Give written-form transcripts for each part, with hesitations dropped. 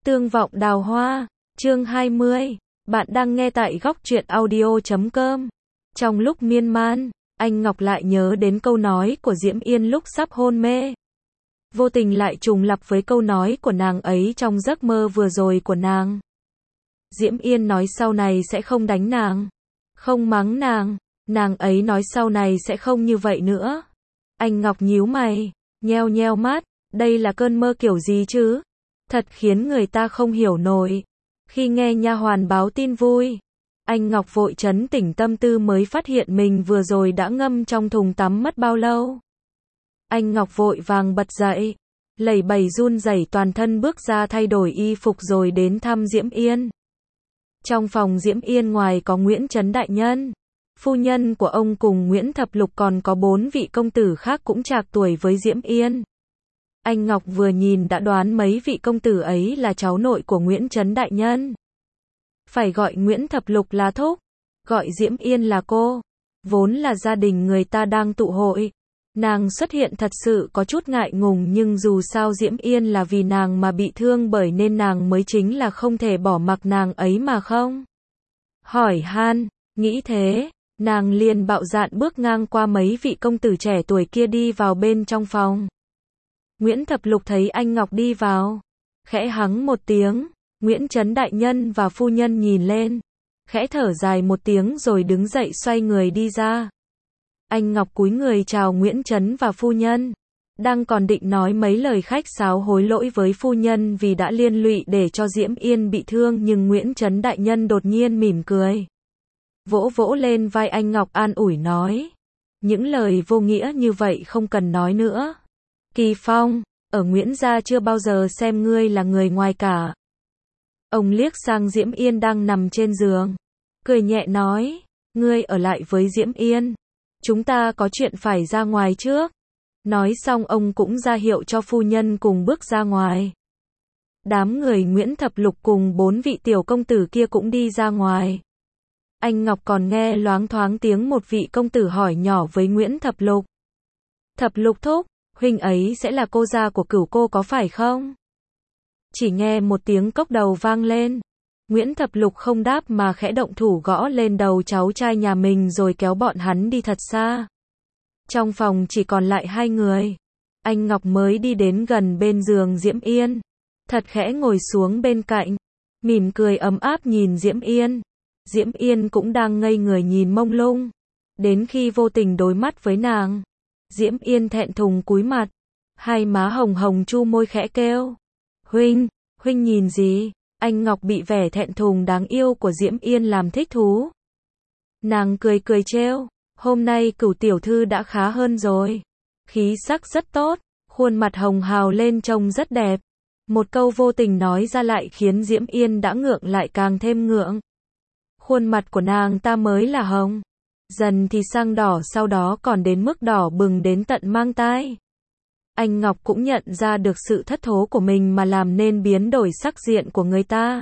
Tương vọng đào hoa, chương 20. Bạn đang nghe tại góc truyện audio.com. Trong lúc miên man, anh Ngọc lại nhớ đến câu nói của Diễm Yên lúc sắp hôn mê. Vô tình lại trùng lặp với câu nói của nàng ấy trong giấc mơ vừa rồi của nàng. Diễm Yên nói sau này sẽ không đánh nàng, không mắng nàng, nàng ấy nói sau này sẽ không như vậy nữa. Anh Ngọc nhíu mày, nheo nheo mắt, đây là cơn mơ kiểu gì chứ? Thật khiến người ta không hiểu nổi. Khi nghe nha hoàn báo tin vui, anh Ngọc vội trấn tĩnh tâm tư mới phát hiện mình vừa rồi đã ngâm trong thùng tắm mất bao lâu. Anh Ngọc vội vàng bật dậy, lẩy bẩy run rẩy toàn thân bước ra thay đổi y phục rồi đến thăm Diễm Yên. Trong phòng Diễm Yên ngoài có Nguyễn Trấn đại nhân, phu nhân của ông cùng Nguyễn Thập Lục còn có 4 vị công tử khác cũng trạc tuổi với Diễm Yên. Anh Ngọc vừa nhìn đã đoán mấy vị công tử ấy là cháu nội của Nguyễn Trấn đại nhân. Phải gọi Nguyễn Thập Lục là thúc, gọi Diễm Yên là cô. Vốn là gia đình người ta đang tụ hội, nàng xuất hiện thật sự có chút ngại ngùng, nhưng dù sao Diễm Yên là vì nàng mà bị thương, bởi nên nàng mới chính là không thể bỏ mặc nàng ấy mà không hỏi han. Nghĩ thế, nàng liền bạo dạn bước ngang qua mấy vị công tử trẻ tuổi kia đi vào bên trong phòng. Nguyễn Thập Lục thấy anh Ngọc đi vào, khẽ hắng một tiếng. Nguyễn Trấn đại nhân và phu nhân nhìn lên, khẽ thở dài một tiếng rồi đứng dậy xoay người đi ra. Anh Ngọc cúi người chào Nguyễn Trấn và phu nhân, đang còn định nói mấy lời khách sáo hối lỗi với phu nhân vì đã liên lụy để cho Diễm Yên bị thương, nhưng Nguyễn Trấn đại nhân đột nhiên mỉm cười, vỗ vỗ lên vai anh Ngọc an ủi nói, những lời vô nghĩa như vậy không cần nói nữa. Kỳ Phong, ở Nguyễn gia chưa bao giờ xem ngươi là người ngoài cả. Ông liếc sang Diễm Yên đang nằm trên giường, cười nhẹ nói, ngươi ở lại với Diễm Yên, chúng ta có chuyện phải ra ngoài trước. Nói xong ông cũng ra hiệu cho phu nhân cùng bước ra ngoài. Đám người Nguyễn Thập Lục cùng 4 vị tiểu công tử kia cũng đi ra ngoài. Anh Ngọc còn nghe loáng thoáng tiếng một vị công tử hỏi nhỏ với Nguyễn Thập Lục. Thập Lục thúc, huynh ấy sẽ là cô gia của Cửu cô có phải không? Chỉ nghe một tiếng cốc đầu vang lên. Nguyễn Thập Lục không đáp mà khẽ động thủ gõ lên đầu cháu trai nhà mình rồi kéo bọn hắn đi thật xa. Trong phòng chỉ còn lại hai người. Anh Ngọc mới đi đến gần bên giường Diễm Yên, thật khẽ ngồi xuống bên cạnh, mỉm cười ấm áp nhìn Diễm Yên. Diễm Yên cũng đang ngây người nhìn mông lung. Đến khi vô tình đối mắt với nàng, Diễm Yên thẹn thùng cúi mặt, hai má hồng hồng chu môi khẽ kêu. Huynh, huynh nhìn gì? Anh Ngọc bị vẻ thẹn thùng đáng yêu của Diễm Yên làm thích thú. Nàng cười cười trêu, hôm nay Cửu tiểu thư đã khá hơn rồi. Khí sắc rất tốt, khuôn mặt hồng hào lên trông rất đẹp. Một câu vô tình nói ra lại khiến Diễm Yên đã ngượng lại càng thêm ngượng. Khuôn mặt của nàng ta mới là hồng, dần thì sang đỏ, sau đó còn đến mức đỏ bừng đến tận mang tai. Anh Ngọc cũng nhận ra được sự thất thố của mình mà làm nên biến đổi sắc diện của người ta.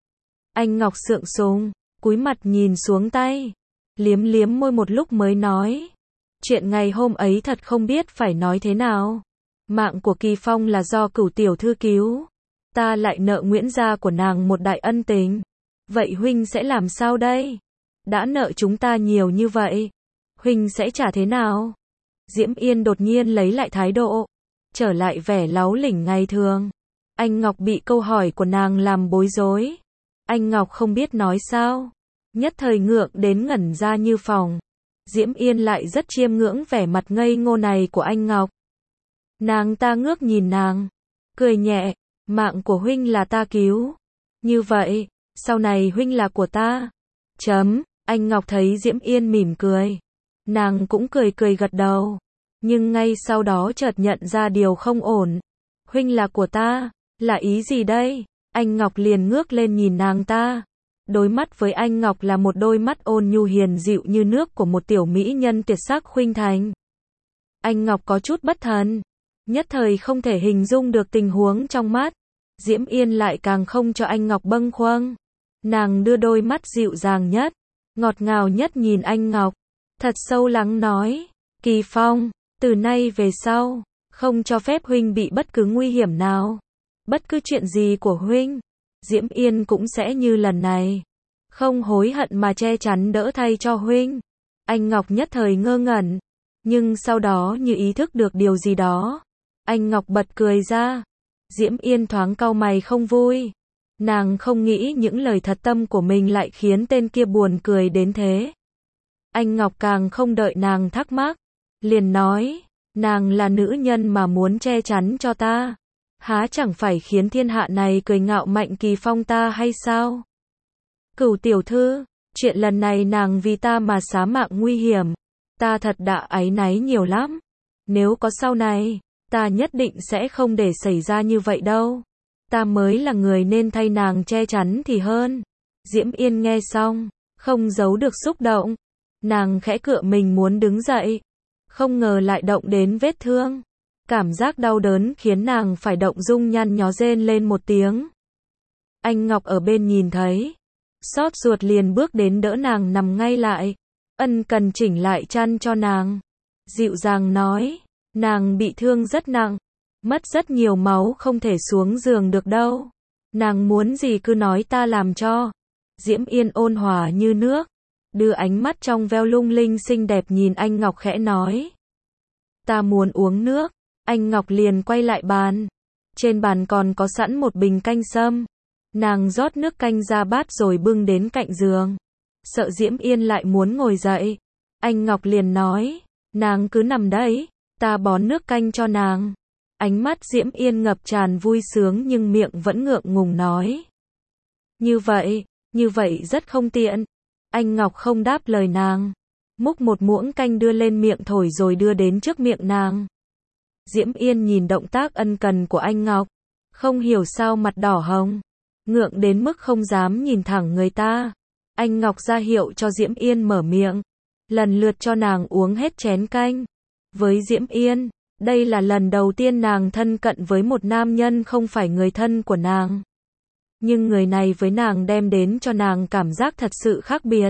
Anh Ngọc sượng sùng, cúi mặt nhìn xuống tay, liếm liếm môi một lúc mới nói. Chuyện ngày hôm ấy thật không biết phải nói thế nào. Mạng của Kỳ Phong là do Cửu tiểu thư cứu. Ta lại nợ Nguyễn gia của nàng một đại ân tình. Vậy huynh sẽ làm sao đây? Đã nợ chúng ta nhiều như vậy, huynh sẽ trả thế nào? Diễm Yên đột nhiên lấy lại thái độ, trở lại vẻ láu lỉnh ngày thường. Anh Ngọc bị câu hỏi của nàng làm bối rối. Anh Ngọc không biết nói sao, nhất thời ngượng đến ngẩn ra như phỏng. Diễm Yên lại rất chiêm ngưỡng vẻ mặt ngây ngô này của anh Ngọc. Nàng ta ngước nhìn nàng, cười nhẹ, mạng của huynh là ta cứu. Như vậy, sau này huynh là của ta. Anh Ngọc thấy Diễm Yên mỉm cười, nàng cũng cười cười gật đầu. Nhưng ngay sau đó chợt nhận ra điều không ổn. Huynh là của ta, là ý gì đây? Anh Ngọc liền ngước lên nhìn nàng ta. Đối mắt với anh Ngọc là một đôi mắt ôn nhu hiền dịu như nước của một tiểu mỹ nhân tuyệt sắc khuynh thành. Anh Ngọc có chút bất thần, nhất thời không thể hình dung được tình huống trong mắt. Diễm Yên lại càng không cho anh Ngọc bâng khuâng. Nàng đưa đôi mắt dịu dàng nhất, ngọt ngào nhất nhìn anh Ngọc, thật sâu lắng nói, Kỳ Phong, từ nay về sau, không cho phép huynh bị bất cứ nguy hiểm nào. Bất cứ chuyện gì của huynh, Diễm Yên cũng sẽ như lần này, không hối hận mà che chắn đỡ thay cho huynh. Anh Ngọc nhất thời ngơ ngẩn, nhưng sau đó như ý thức được điều gì đó, anh Ngọc bật cười ra. Diễm Yên thoáng cau mày không vui. Nàng không nghĩ những lời thật tâm của mình lại khiến tên kia buồn cười đến thế. Anh Ngọc càng không đợi nàng thắc mắc, liền nói, nàng là nữ nhân mà muốn che chắn cho ta, há chẳng phải khiến thiên hạ này cười ngạo Mạnh Kỳ Phong ta hay sao? Cửu tiểu thư, chuyện lần này nàng vì ta mà xá mạng nguy hiểm, ta thật đã áy náy nhiều lắm. Nếu có sau này, ta nhất định sẽ không để xảy ra như vậy đâu. Ta mới là người nên thay nàng che chắn thì hơn. Diễm Yên nghe xong, không giấu được xúc động. Nàng khẽ cựa mình muốn đứng dậy, không ngờ lại động đến vết thương. Cảm giác đau đớn khiến nàng phải động dung nhăn nhó rên lên một tiếng. Anh Ngọc ở bên nhìn thấy, xót ruột liền bước đến đỡ nàng nằm ngay lại, ân cần chỉnh lại chăn cho nàng. Dịu dàng nói, nàng bị thương rất nặng, mất rất nhiều máu không thể xuống giường được đâu. Nàng muốn gì cứ nói ta làm cho. Diễm Yên ôn hòa như nước, đưa ánh mắt trong veo lung linh xinh đẹp nhìn anh Ngọc khẽ nói. Ta muốn uống nước. Anh Ngọc liền quay lại bàn. Trên bàn còn có sẵn một bình canh sâm. Nàng rót nước canh ra bát rồi bưng đến cạnh giường. Sợ Diễm Yên lại muốn ngồi dậy, anh Ngọc liền nói, nàng cứ nằm đấy, ta bón nước canh cho nàng. Ánh mắt Diễm Yên ngập tràn vui sướng nhưng miệng vẫn ngượng ngùng nói. Như vậy rất không tiện. Anh Ngọc không đáp lời nàng, múc một muỗng canh đưa lên miệng thổi rồi đưa đến trước miệng nàng. Diễm Yên nhìn động tác ân cần của anh Ngọc, không hiểu sao mặt đỏ hồng, ngượng đến mức không dám nhìn thẳng người ta. Anh Ngọc ra hiệu cho Diễm Yên mở miệng, lần lượt cho nàng uống hết chén canh. Với Diễm Yên, đây là lần đầu tiên nàng thân cận với một nam nhân không phải người thân của nàng. Nhưng người này với nàng đem đến cho nàng cảm giác thật sự khác biệt.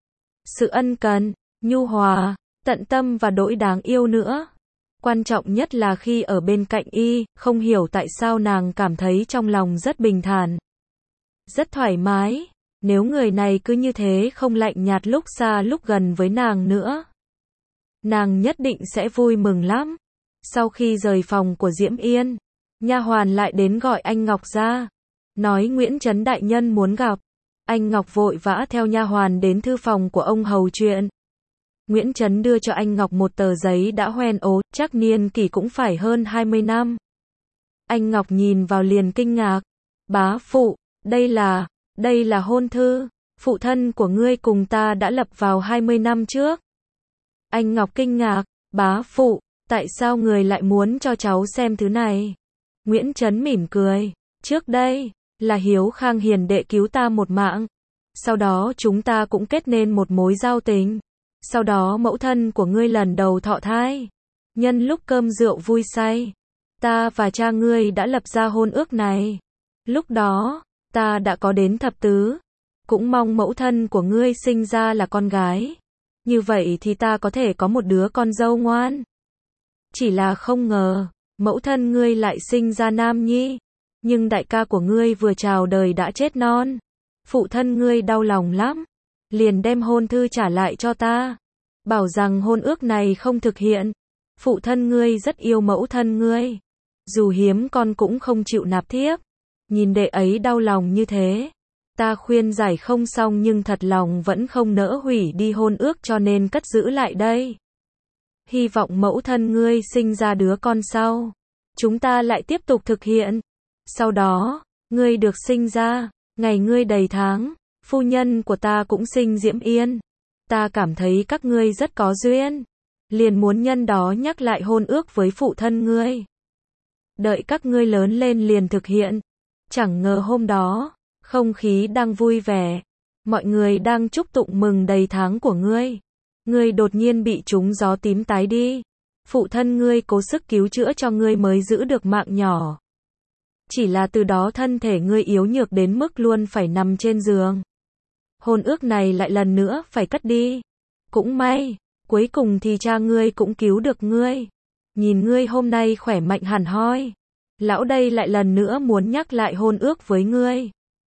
Sự ân cần, nhu hòa, tận tâm và đỗi đáng yêu nữa. Quan trọng nhất là khi ở bên cạnh y, không hiểu tại sao nàng cảm thấy trong lòng rất bình thản, rất thoải mái. Nếu người này cứ như thế không lạnh nhạt lúc xa lúc gần với nàng nữa, nàng nhất định sẽ vui mừng lắm. Sau khi rời phòng của Diễm Yên, nha hoàn lại đến gọi anh Ngọc ra, nói Nguyễn Chấn đại nhân muốn gặp. Anh Ngọc vội vã theo nha hoàn đến thư phòng của ông hầu chuyện. Nguyễn Chấn đưa cho anh Ngọc một tờ giấy đã hoen ố, chắc niên kỷ cũng phải hơn 20 năm. Anh Ngọc nhìn vào liền kinh ngạc. Bá phụ, đây là hôn thư, phụ thân của ngươi cùng ta đã lập vào 20 năm trước. Anh Ngọc kinh ngạc, bá phụ, tại sao người lại muốn cho cháu xem thứ này? Nguyễn Chấn mỉm cười, trước đây, là Hiếu Khang hiền đệ cứu ta một mạng. Sau đó chúng ta cũng kết nên một mối giao tình. Sau đó mẫu thân của ngươi lần đầu thọ thai. Nhân lúc cơm rượu vui say, ta và cha ngươi đã lập ra hôn ước này. Lúc đó, ta đã có đến thập tứ. Cũng mong mẫu thân của ngươi sinh ra là con gái. Như vậy thì ta có thể có một đứa con dâu ngoan. Chỉ là không ngờ, mẫu thân ngươi lại sinh ra nam nhi. Nhưng đại ca của ngươi vừa chào đời đã chết non. Phụ thân ngươi đau lòng lắm, liền đem hôn thư trả lại cho ta, bảo rằng hôn ước này không thực hiện. Phụ thân ngươi rất yêu mẫu thân ngươi, dù hiếm con cũng không chịu nạp thiếp. Nhìn đệ ấy đau lòng như thế, ta khuyên giải không xong nhưng thật lòng vẫn không nỡ hủy đi hôn ước cho nên cất giữ lại đây. Hy vọng mẫu thân ngươi sinh ra đứa con sau, chúng ta lại tiếp tục thực hiện. Sau đó, ngươi được sinh ra, ngày ngươi đầy tháng, phu nhân của ta cũng sinh Diễm Yên. Ta cảm thấy các ngươi rất có duyên, liền muốn nhân đó nhắc lại hôn ước với phụ thân ngươi. Đợi các ngươi lớn lên liền thực hiện. Chẳng ngờ hôm đó, không khí đang vui vẻ, mọi người đang chúc tụng mừng đầy tháng của ngươi. Ngươi đột nhiên bị trúng gió tím tái đi. Phụ thân ngươi cố sức cứu chữa cho ngươi mới giữ được mạng nhỏ. Chỉ là từ đó thân thể ngươi yếu nhược đến mức luôn phải nằm trên giường. Hôn ước này lại lần nữa phải cất đi. Cũng may, cuối cùng thì cha ngươi cũng cứu được ngươi. Nhìn ngươi hôm nay khỏe mạnh hẳn hoi. Lão đây lại lần nữa muốn nhắc lại hôn ước với ngươi.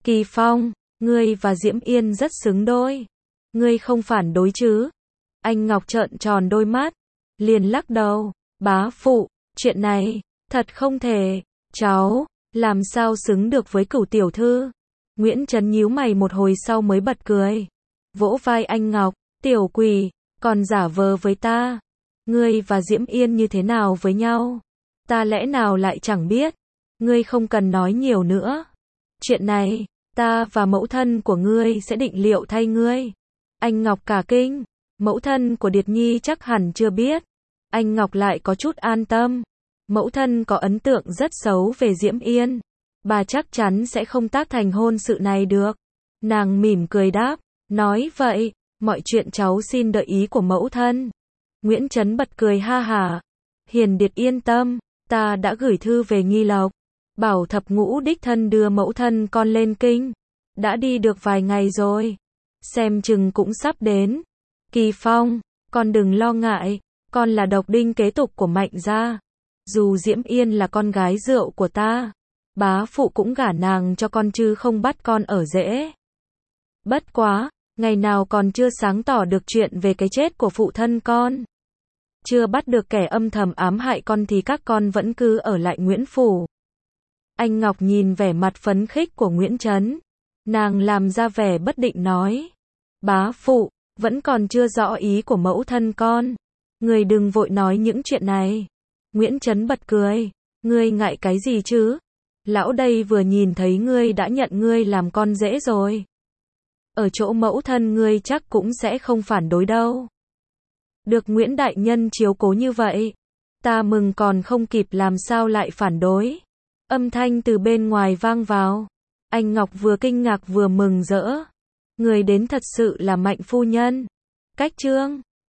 Kỳ Phong, ngươi và Diễm Yên rất xứng đôi. Ngươi không phản đối chứ? Anh Ngọc trợn tròn đôi mắt, liền lắc đầu. Bá phụ, chuyện này, thật không thể. Cháu, làm sao xứng được với Cửu tiểu thư? Nguyễn Trấn nhíu mày một hồi sau mới bật cười. Vỗ vai anh Ngọc, tiểu quỷ, còn giả vờ với ta. Ngươi và Diễm Yên như thế nào với nhau? Ta lẽ nào lại chẳng biết? Ngươi không cần nói nhiều nữa. Chuyện này, ta và mẫu thân của ngươi sẽ định liệu thay ngươi. Anh Ngọc cả kinh, mẫu thân của Điệt Nhi chắc hẳn chưa biết. Anh Ngọc lại có chút an tâm. Mẫu thân có ấn tượng rất xấu về Diễm Yên. Bà chắc chắn sẽ không tác thành hôn sự này được. Nàng mỉm cười đáp, nói vậy, mọi chuyện cháu xin đợi ý của mẫu thân. Nguyễn Trấn bật cười ha hả. Hiền Điệt yên tâm, ta đã gửi thư về Nghi Lộc. Bảo thập ngũ đích thân đưa mẫu thân con lên kinh. Đã đi được vài ngày rồi. Xem chừng cũng sắp đến. Kỳ Phong, con đừng lo ngại. Con là độc đinh kế tục của Mạnh gia. Dù Diễm Yên là con gái rượu của ta, bá phụ cũng gả nàng cho con chứ không bắt con ở rễ. Bất quá, ngày nào còn chưa sáng tỏ được chuyện về cái chết của phụ thân con. Chưa bắt được kẻ âm thầm ám hại con thì các con vẫn cứ ở lại Nguyễn Phủ. Anh Ngọc nhìn vẻ mặt phấn khích của Nguyễn Trấn. Nàng làm ra vẻ bất định nói. Bá phụ, vẫn còn chưa rõ ý của mẫu thân con. Người đừng vội nói những chuyện này. Nguyễn Trấn bật cười. Ngươi ngại cái gì chứ? Lão đây vừa nhìn thấy ngươi đã nhận ngươi làm con rể rồi. Ở chỗ mẫu thân ngươi chắc cũng sẽ không phản đối đâu. Được Nguyễn Đại Nhân chiếu cố như vậy, ta mừng còn không kịp làm sao lại phản đối. Âm thanh từ bên ngoài vang vào. Anh Ngọc vừa kinh ngạc vừa mừng rỡ. Người đến thật sự là Mạnh phu nhân. Cách chương